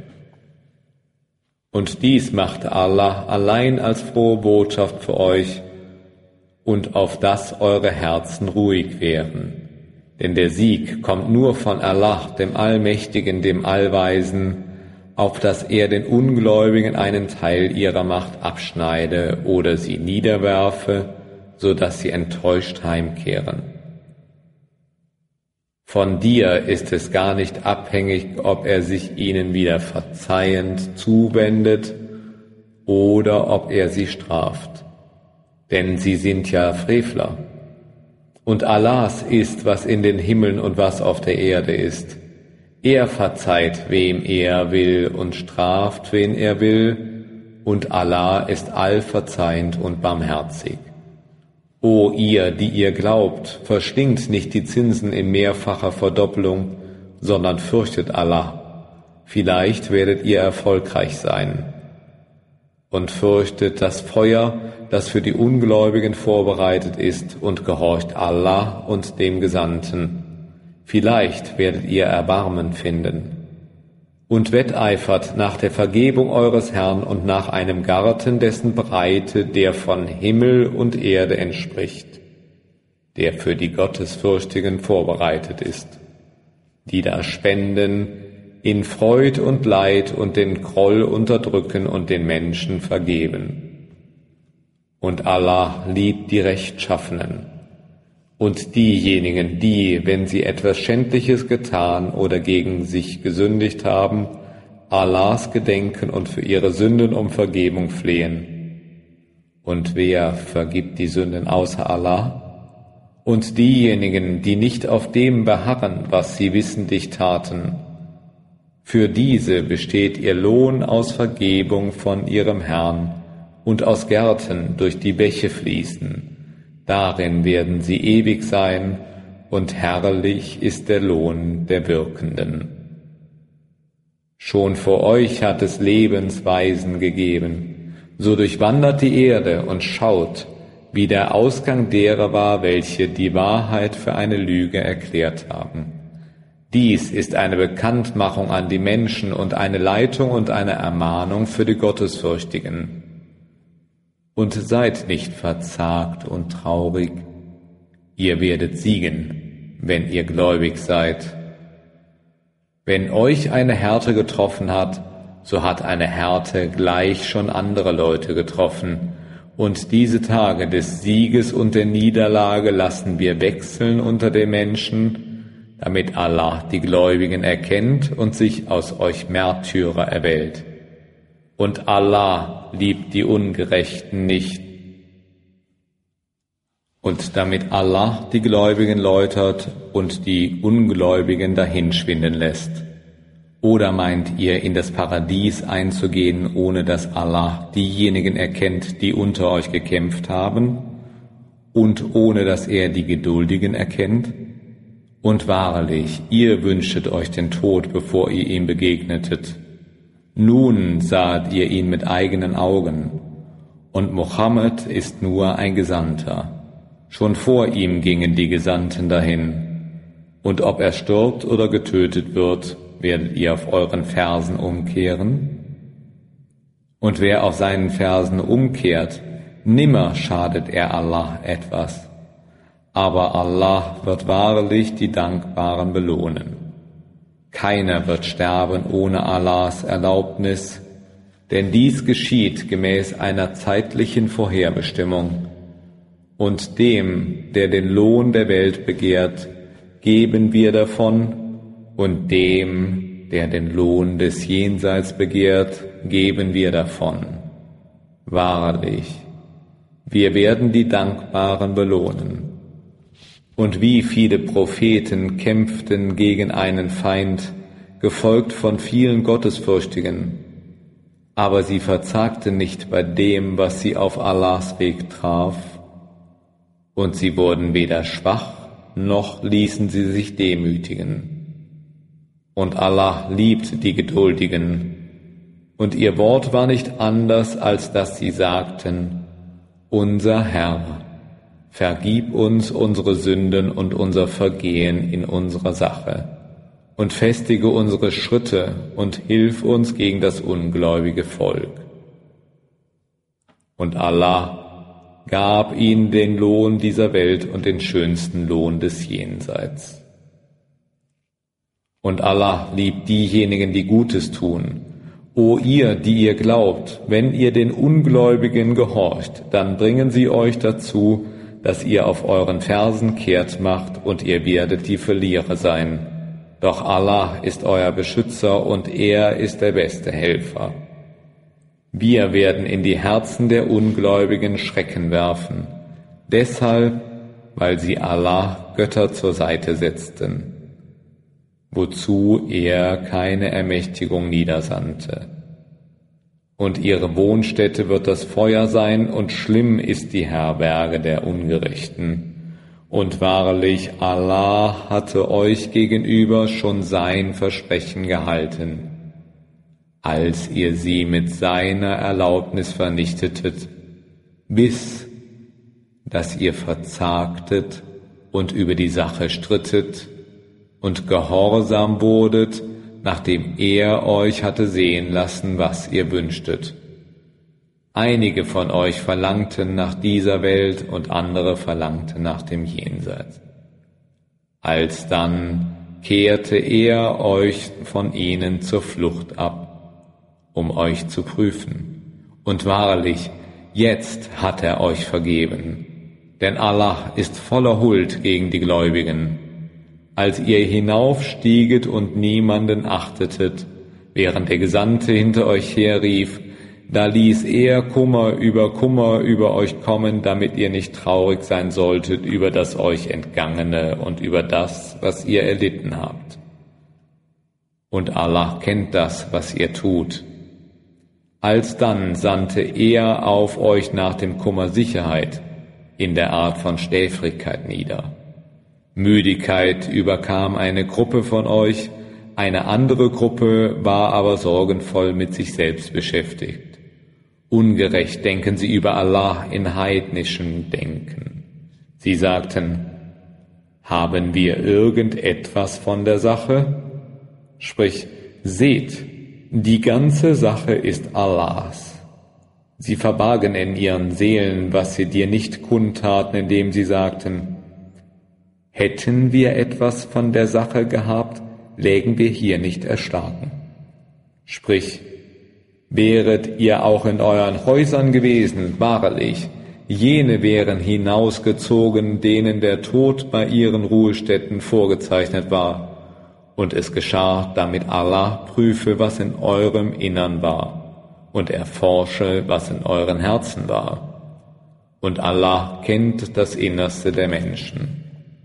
Und dies machte Allah allein als frohe Botschaft für euch und auf das eure Herzen ruhig wären. Denn der Sieg kommt nur von Allah, dem Allmächtigen, dem Allweisen, auf dass er den Ungläubigen einen Teil ihrer Macht abschneide oder sie niederwerfe, so dass sie enttäuscht heimkehren. Von dir ist es gar nicht abhängig, ob er sich ihnen wieder verzeihend zuwendet oder ob er sie straft, denn sie sind ja Frevler. Und Allahs ist, was in den Himmeln und was auf der Erde ist. Er verzeiht, wem er will, und straft, wen er will, und Allah ist allverzeihend und barmherzig. O ihr, die ihr glaubt, verschlingt nicht die Zinsen in mehrfacher Verdoppelung, sondern fürchtet Allah. Vielleicht werdet ihr erfolgreich sein. Und fürchtet das Feuer, das für die Ungläubigen vorbereitet ist, und gehorcht Allah und dem Gesandten. Vielleicht werdet ihr Erbarmen finden. Und wetteifert nach der Vergebung eures Herrn und nach einem Garten, dessen Breite der von Himmel und Erde entspricht, der für die Gottesfürchtigen vorbereitet ist, die da spenden, in Freud und Leid und den Groll unterdrücken und den Menschen vergeben. Und Allah liebt die Rechtschaffenen. Und diejenigen, die, wenn sie etwas Schändliches getan oder gegen sich gesündigt haben, Allahs gedenken und für ihre Sünden um Vergebung flehen. Und wer vergibt die Sünden außer Allah? Und diejenigen, die nicht auf dem beharren, was sie wissentlich taten, für diese besteht ihr Lohn aus Vergebung von ihrem Herrn und aus Gärten, durch die Bäche fließen. Darin werden sie ewig sein, und herrlich ist der Lohn der Wirkenden. Schon vor euch hat es Lebensweisen gegeben, so durchwandert die Erde und schaut, wie der Ausgang derer war, welche die Wahrheit für eine Lüge erklärt haben. Dies ist eine Bekanntmachung an die Menschen und eine Leitung und eine Ermahnung für die Gottesfürchtigen. Und seid nicht verzagt und traurig, ihr werdet siegen, wenn ihr gläubig seid. Wenn euch eine Härte getroffen hat, so hat eine Härte gleich schon andere Leute getroffen, und diese Tage des Sieges und der Niederlage lassen wir wechseln unter den Menschen, damit Allah die Gläubigen erkennt und sich aus euch Märtyrer erwählt. Und Allah liebt die Ungerechten nicht. Und damit Allah die Gläubigen läutert und die Ungläubigen dahinschwinden lässt. Oder meint ihr, in das Paradies einzugehen, ohne dass Allah diejenigen erkennt, die unter euch gekämpft haben, und ohne dass er die Geduldigen erkennt? Und wahrlich, ihr wünschtet euch den Tod, bevor ihr ihm begegnetet. Nun saht ihr ihn mit eigenen Augen, und Mohammed ist nur ein Gesandter. Schon vor ihm gingen die Gesandten dahin. Und ob er stirbt oder getötet wird, werdet ihr auf euren Fersen umkehren? Und wer auf seinen Fersen umkehrt, nimmer schadet er Allah etwas. Aber Allah wird wahrlich die Dankbaren belohnen. Keiner wird sterben ohne Allahs Erlaubnis, denn dies geschieht gemäß einer zeitlichen Vorherbestimmung. Und dem, der den Lohn der Welt begehrt, geben wir davon, und dem, der den Lohn des Jenseits begehrt, geben wir davon. Wahrlich, wir werden die Dankbaren belohnen. Und wie viele Propheten kämpften gegen einen Feind, gefolgt von vielen Gottesfürchtigen, aber sie verzagten nicht bei dem, was sie auf Allahs Weg traf, und sie wurden weder schwach, noch ließen sie sich demütigen. Und Allah liebt die Geduldigen, und ihr Wort war nicht anders, als dass sie sagten, unser Herr, vergib uns unsere Sünden und unser Vergehen in unserer Sache, und festige unsere Schritte und hilf uns gegen das ungläubige Volk. Und Allah gab ihnen den Lohn dieser Welt und den schönsten Lohn des Jenseits. Und Allah liebt diejenigen, die Gutes tun. O ihr, die ihr glaubt, wenn ihr den Ungläubigen gehorcht, dann bringen sie euch dazu, dass ihr auf euren Fersen kehrt macht, und ihr werdet die Verlierer sein. Doch Allah ist euer Beschützer, und er ist der beste Helfer. Wir werden in die Herzen der Ungläubigen Schrecken werfen, deshalb, weil sie Allah Götter zur Seite setzten, wozu er keine Ermächtigung niedersandte. Und ihre Wohnstätte wird das Feuer sein, und schlimm ist die Herberge der Ungerechten. Und wahrlich, Allah hatte euch gegenüber schon sein Versprechen gehalten, als ihr sie mit seiner Erlaubnis vernichtetet, bis dass ihr verzagtet und über die Sache strittet und gehorsam wurdet, nachdem er euch hatte sehen lassen, was ihr wünschtet. Einige von euch verlangten nach dieser Welt und andere verlangten nach dem Jenseits. Alsdann kehrte er euch von ihnen zur Flucht ab, um euch zu prüfen. Und wahrlich, jetzt hat er euch vergeben, denn Allah ist voller Huld gegen die Gläubigen. Als ihr hinaufstieget und niemanden achtetet, während der Gesandte hinter euch herrief, da ließ er Kummer über Kummer über euch kommen, damit ihr nicht traurig sein solltet über das euch Entgangene und über das, was ihr erlitten habt. Und Allah kennt das, was ihr tut. Alsdann sandte er auf euch nach dem Kummer Sicherheit in der Art von Schläfrigkeit nieder. Müdigkeit überkam eine Gruppe von euch, eine andere Gruppe war aber sorgenvoll mit sich selbst beschäftigt. Ungerecht denken sie über Allah in heidnischem Denken. Sie sagten, haben wir irgendetwas von der Sache? Sprich, seht, die ganze Sache ist Allahs. Sie verbargen in ihren Seelen, was sie dir nicht kundtaten, indem sie sagten, hätten wir etwas von der Sache gehabt, lägen wir hier nicht erschlagen. Sprich, wäret ihr auch in euren Häusern gewesen, wahrlich, jene wären hinausgezogen, denen der Tod bei ihren Ruhestätten vorgezeichnet war, und es geschah, damit Allah prüfe, was in eurem Innern war, und erforsche, was in euren Herzen war. Und Allah kennt das Innerste der Menschen.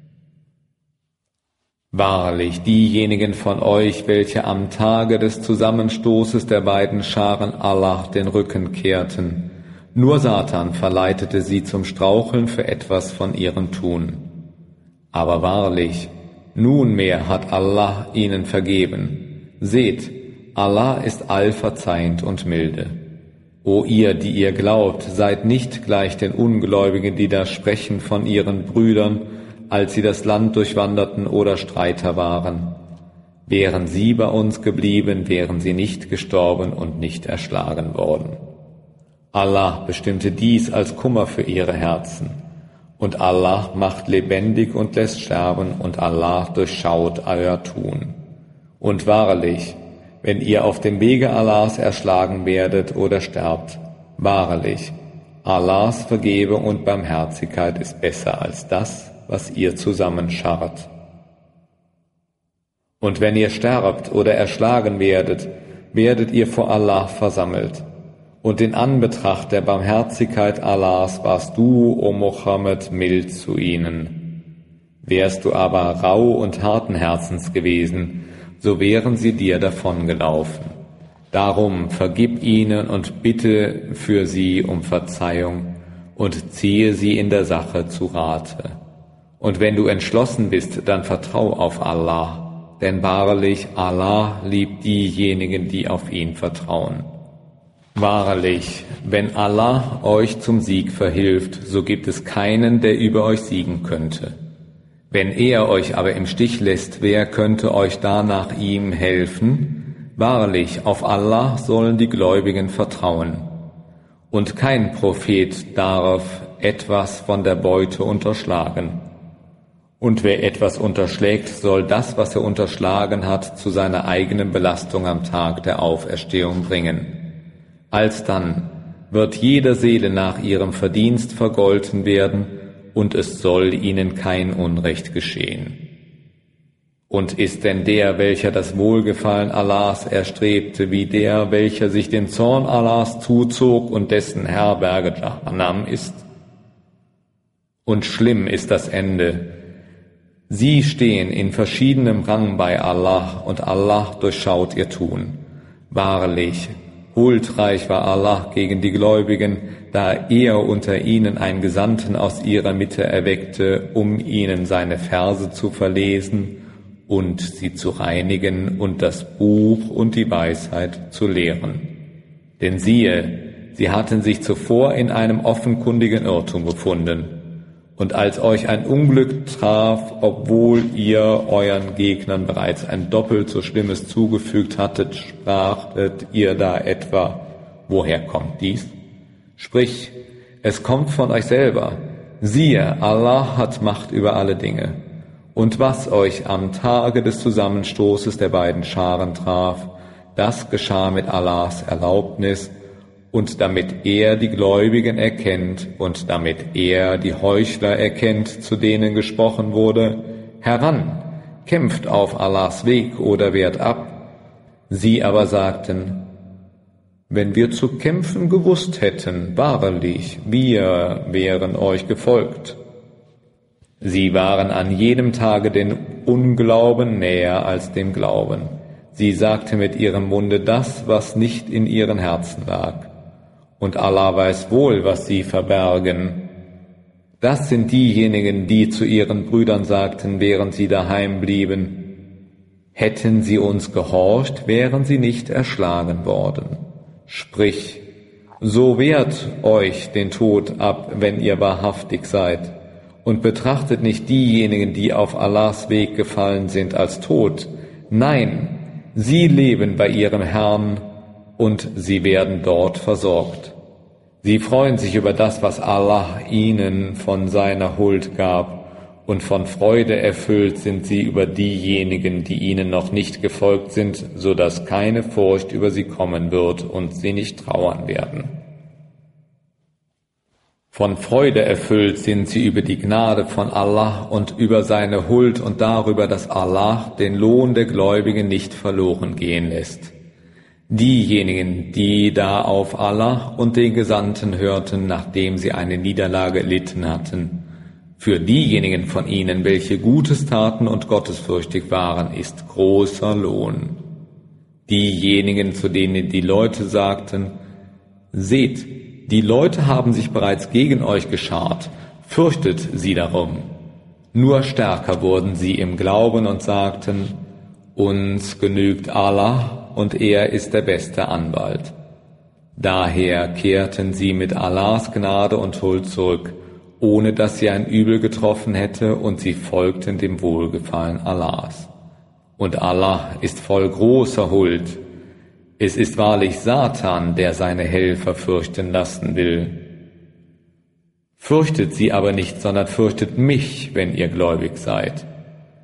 Wahrlich, diejenigen von euch, welche am Tage des Zusammenstoßes der beiden Scharen Allah den Rücken kehrten, nur Satan verleitete sie zum Straucheln für etwas von ihrem Tun. Aber wahrlich, nunmehr hat Allah ihnen vergeben. Seht, Allah ist allverzeihend und milde. O ihr, die ihr glaubt, seid nicht gleich den Ungläubigen, die da sprechen von ihren Brüdern, als sie das Land durchwanderten oder Streiter waren. Wären sie bei uns geblieben, wären sie nicht gestorben und nicht erschlagen worden. Allah bestimmte dies als Kummer für ihre Herzen. Und Allah macht lebendig und lässt sterben, und Allah durchschaut euer Tun. Und wahrlich, wenn ihr auf dem Wege Allahs erschlagen werdet oder sterbt, wahrlich, Allahs Vergebung und Barmherzigkeit ist besser als das, was ihr zusammenscharrt. Und wenn ihr sterbt oder erschlagen werdet, werdet ihr vor Allah versammelt. Und in Anbetracht der Barmherzigkeit Allahs warst du, o Mohammed, mild zu ihnen. Wärst du aber rau und harten Herzens gewesen, so wären sie dir davongelaufen. Darum vergib ihnen und bitte für sie um Verzeihung und ziehe sie in der Sache zu Rate. Und wenn du entschlossen bist, dann vertrau auf Allah. Denn wahrlich, Allah liebt diejenigen, die auf ihn vertrauen. Wahrlich, wenn Allah euch zum Sieg verhilft, so gibt es keinen, der über euch siegen könnte. Wenn er euch aber im Stich lässt, wer könnte euch danach ihm helfen? Wahrlich, auf Allah sollen die Gläubigen vertrauen. Und kein Prophet darf etwas von der Beute unterschlagen. Und wer etwas unterschlägt, soll das, was er unterschlagen hat, zu seiner eigenen Belastung am Tag der Auferstehung bringen. Alsdann wird jeder Seele nach ihrem Verdienst vergolten werden, und es soll ihnen kein Unrecht geschehen. Und ist denn der, welcher das Wohlgefallen Allahs erstrebte, wie der, welcher sich den Zorn Allahs zuzog und dessen Herberge Jahannam ist? Und schlimm ist das Ende. Sie stehen in verschiedenem Rang bei Allah, und Allah durchschaut ihr Tun. Wahrlich, huldreich war Allah gegen die Gläubigen, da er unter ihnen einen Gesandten aus ihrer Mitte erweckte, um ihnen seine Verse zu verlesen und sie zu reinigen und das Buch und die Weisheit zu lehren. Denn siehe, sie hatten sich zuvor in einem offenkundigen Irrtum befunden. Und als euch ein Unglück traf, obwohl ihr euren Gegnern bereits ein doppelt so schlimmes zugefügt hattet, sprachtet ihr da etwa, woher kommt dies? Sprich, es kommt von euch selber. Siehe, Allah hat Macht über alle Dinge. Und was euch am Tage des Zusammenstoßes der beiden Scharen traf, das geschah mit Allahs Erlaubnis, und damit er die Gläubigen erkennt und damit er die Heuchler erkennt, zu denen gesprochen wurde, heran, kämpft auf Allahs Weg oder wehrt ab. Sie aber sagten, wenn wir zu kämpfen gewusst hätten, wahrlich, wir wären euch gefolgt. Sie waren an jedem Tage den Unglauben näher als dem Glauben. Sie sagte mit ihrem Munde das, was nicht in ihren Herzen lag. Und Allah weiß wohl, was sie verbergen. Das sind diejenigen, die zu ihren Brüdern sagten, während sie daheim blieben, hätten sie uns gehorcht, wären sie nicht erschlagen worden. Sprich, so wehrt euch den Tod ab, wenn ihr wahrhaftig seid, und betrachtet nicht diejenigen, die auf Allahs Weg gefallen sind, als tot. Nein, sie leben bei ihrem Herrn, und sie werden dort versorgt. Sie freuen sich über das, was Allah ihnen von seiner Huld gab, und von Freude erfüllt sind sie über diejenigen, die ihnen noch nicht gefolgt sind, so dass keine Furcht über sie kommen wird und sie nicht trauern werden. Von Freude erfüllt sind sie über die Gnade von Allah und über seine Huld und darüber, dass Allah den Lohn der Gläubigen nicht verloren gehen lässt. Diejenigen, die da auf Allah und den Gesandten hörten, nachdem sie eine Niederlage erlitten hatten, für diejenigen von ihnen, welche Gutes taten und gottesfürchtig waren, ist großer Lohn. Diejenigen, zu denen die Leute sagten, seht, die Leute haben sich bereits gegen euch geschart, fürchtet sie darum. Nur stärker wurden sie im Glauben und sagten, uns genügt Allah, und er ist der beste Anwalt. Daher kehrten sie mit Allahs Gnade und Huld zurück, ohne dass sie ein Übel getroffen hätte, und sie folgten dem Wohlgefallen Allahs. Und Allah ist voll großer Huld. Es ist wahrlich Satan, der seine Helfer fürchten lassen will. Fürchtet sie aber nicht, sondern fürchtet mich, wenn ihr gläubig seid.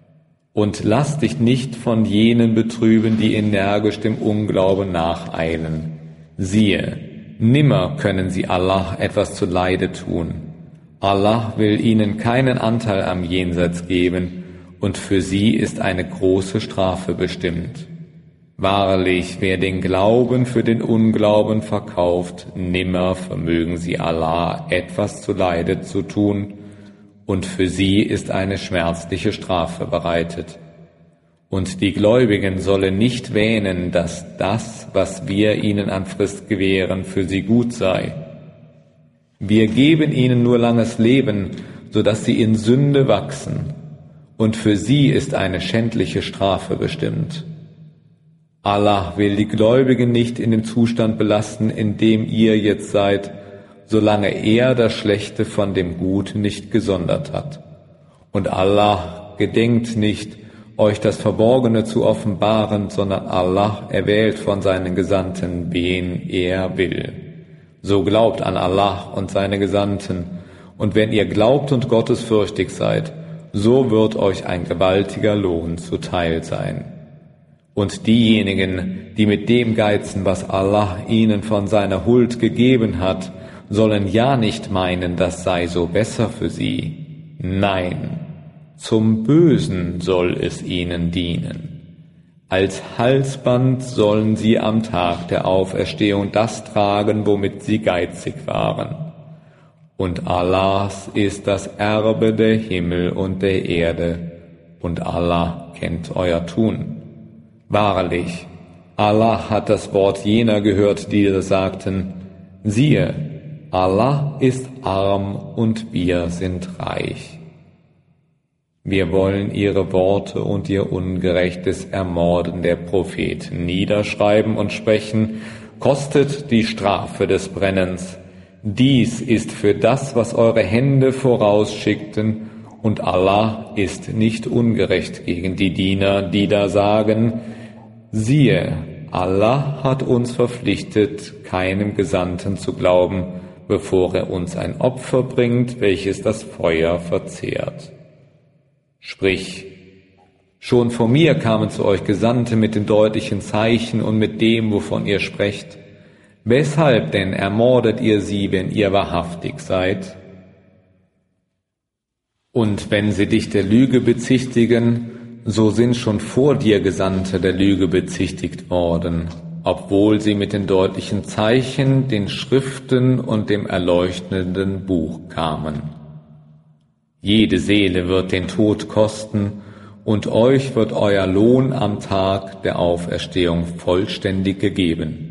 Und lass dich nicht von jenen betrüben, die energisch dem Unglauben nacheilen. Siehe, nimmer können sie Allah etwas zuleide tun. Allah will ihnen keinen Anteil am Jenseits geben, und für sie ist eine große Strafe bestimmt. Wahrlich, wer den Glauben für den Unglauben verkauft, nimmer vermögen sie Allah etwas zuleide zu tun, und für sie ist eine schmerzliche Strafe bereitet. Und die Gläubigen sollen nicht wähnen, dass das, was wir ihnen an Frist gewähren, für sie gut sei. Wir geben ihnen nur langes Leben, so dass sie in Sünde wachsen, und für sie ist eine schändliche Strafe bestimmt. Allah will die Gläubigen nicht in dem Zustand belasten, in dem ihr jetzt seid, solange er das Schlechte von dem Guten nicht gesondert hat. Und Allah gedenkt nicht, euch das Verborgene zu offenbaren, sondern Allah erwählt von seinen Gesandten, wen er will. So glaubt an Allah und seine Gesandten, und wenn ihr glaubt und gottesfürchtig seid, so wird euch ein gewaltiger Lohn zuteil sein. Und diejenigen, die mit dem geizen, was Allah ihnen von seiner Huld gegeben hat, sollen ja nicht meinen, das sei so besser für sie. Nein, zum Bösen soll es ihnen dienen. Als Halsband sollen sie am Tag der Auferstehung das tragen, womit sie geizig waren. Und Allahs ist das Erbe der Himmel und der Erde, und Allah kennt euer Tun. Wahrlich, Allah hat das Wort jener gehört, die sagten, siehe, Allah ist arm und wir sind reich. Wir wollen ihre Worte und ihr ungerechtes Ermorden der Propheten niederschreiben und sprechen, kostet die Strafe des Brennens. Dies ist für das, was eure Hände vorausschickten, und Allah ist nicht ungerecht gegen die Diener, die da sagen, siehe, Allah hat uns verpflichtet, keinem Gesandten zu glauben, bevor er uns ein Opfer bringt, welches das Feuer verzehrt. Sprich, schon vor mir kamen zu euch Gesandte mit den deutlichen Zeichen und mit dem, wovon ihr sprecht. Weshalb denn ermordet ihr sie, wenn ihr wahrhaftig seid? Und wenn sie dich der Lüge bezichtigen, so sind schon vor dir Gesandte der Lüge bezichtigt worden, obwohl sie mit den deutlichen Zeichen, den Schriften und dem erleuchtenden Buch kamen. Jede Seele wird den Tod kosten, und euch wird euer Lohn am Tag der Auferstehung vollständig gegeben.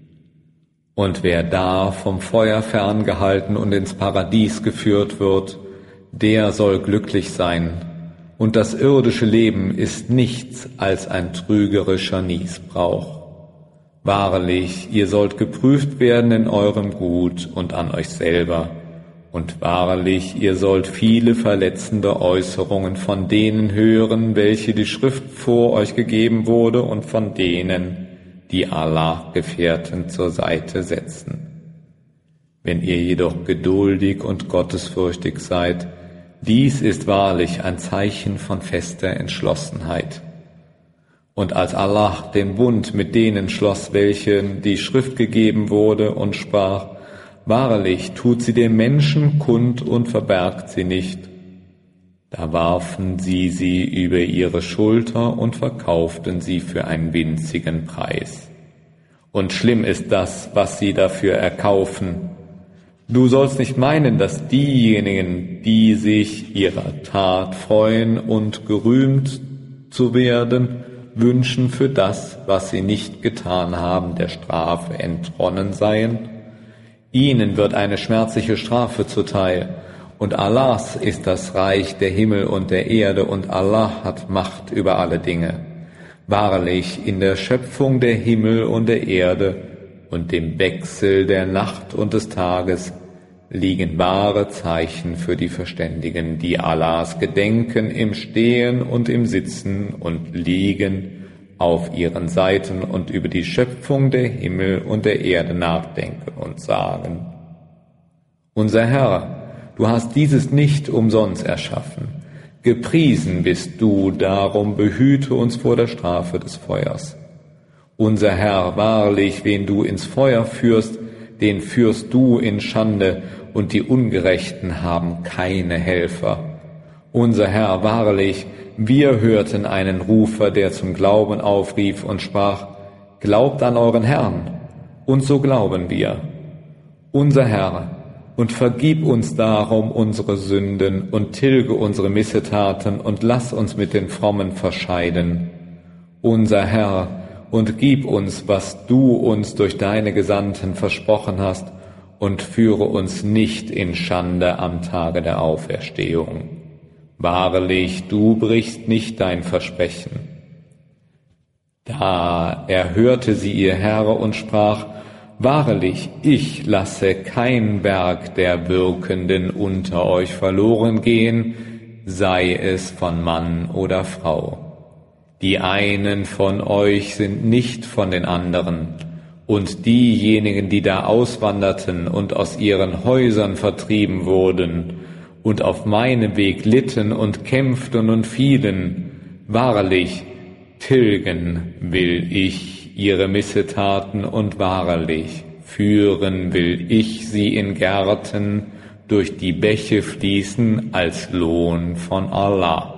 Und wer da vom Feuer ferngehalten und ins Paradies geführt wird, der soll glücklich sein, und das irdische Leben ist nichts als ein trügerischer Nießbrauch. Wahrlich, ihr sollt geprüft werden in eurem Gut und an euch selber, und wahrlich, ihr sollt viele verletzende Äußerungen von denen hören, welche die Schrift vor euch gegeben wurde, und von denen, die Allah Gefährten zur Seite setzen. Wenn ihr jedoch geduldig und gottesfürchtig seid, dies ist wahrlich ein Zeichen von fester Entschlossenheit. Und als Allah den Bund mit denen schloss, welchen die Schrift gegeben wurde, und sprach, wahrlich tut sie den Menschen kund und verbergt sie nicht, da warfen sie sie über ihre Schulter und verkauften sie für einen winzigen Preis. Und schlimm ist das, was sie dafür erkaufen. Du sollst nicht meinen, dass diejenigen, die sich ihrer Tat freuen und gerühmt zu werden, wünschen für das, was sie nicht getan haben, der Strafe entronnen seien. Ihnen wird eine schmerzliche Strafe zuteil, und Allahs ist das Reich der Himmel und der Erde, und Allah hat Macht über alle Dinge. Wahrlich, in der Schöpfung der Himmel und der Erde und dem Wechsel der Nacht und des Tages liegen wahre Zeichen für die Verständigen, die Allahs gedenken im Stehen und im Sitzen und Liegen auf ihren Seiten und über die Schöpfung der Himmel und der Erde nachdenken und sagen, unser Herr, du hast dieses nicht umsonst erschaffen. Gepriesen bist du, darum behüte uns vor der Strafe des Feuers. Unser Herr, wahrlich, wen du ins Feuer führst, den führst du in Schande, und die Ungerechten haben keine Helfer. Unser Herr, wahrlich, wir hörten einen Rufer, der zum Glauben aufrief und sprach, Glaubt an euren Herrn, und so glauben wir. Unser Herr, und vergib uns darum unsere Sünden und tilge unsere Missetaten und lass uns mit den Frommen verscheiden. Unser Herr, und gib uns, was du uns durch deine Gesandten versprochen hast, und führe uns nicht in Schande am Tage der Auferstehung. Wahrlich, du brichst nicht dein Versprechen. Da erhörte sie ihr Herr und sprach, Wahrlich, ich lasse kein Werk der Wirkenden unter euch verloren gehen, sei es von Mann oder Frau. Die einen von euch sind nicht von den anderen, und diejenigen, die da auswanderten und aus ihren Häusern vertrieben wurden und auf meinem Weg litten und kämpften und fielen, wahrlich, tilgen will ich ihre Missetaten und wahrlich, führen will ich sie in Gärten, durch die Bäche fließen als Lohn von Allah.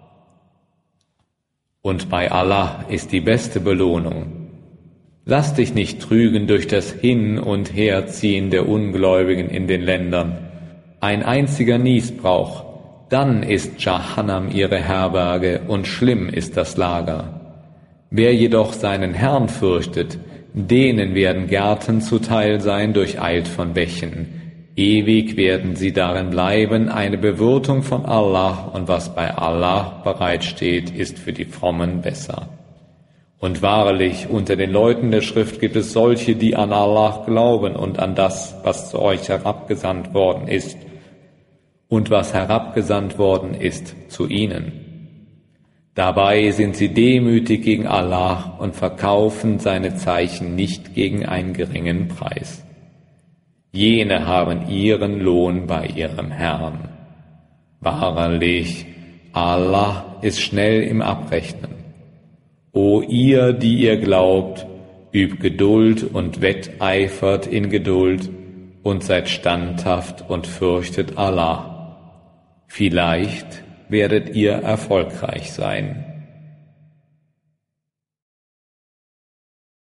Und bei Allah ist die beste Belohnung. Lass dich nicht trügen durch das Hin- und Herziehen der Ungläubigen in den Ländern. Ein einziger Nießbrauch, dann ist Jahannam ihre Herberge und schlimm ist das Lager. Wer jedoch seinen Herrn fürchtet, denen werden Gärten zuteil sein durcheilt von Bächen. Ewig werden sie darin bleiben, eine Bewirtung von Allah, und was bei Allah bereitsteht, ist für die Frommen besser. Und wahrlich, unter den Leuten der Schrift gibt es solche, die an Allah glauben und an das, was zu euch herabgesandt worden ist, und was herabgesandt worden ist zu ihnen. Dabei sind sie demütig gegen Allah und verkaufen seine Zeichen nicht gegen einen geringen Preis. Jene haben ihren Lohn bei ihrem Herrn. Wahrlich, Allah ist schnell im Abrechnen. O ihr, die ihr glaubt, übt Geduld und wetteifert in Geduld und seid standhaft und fürchtet Allah. Vielleicht werdet ihr erfolgreich sein.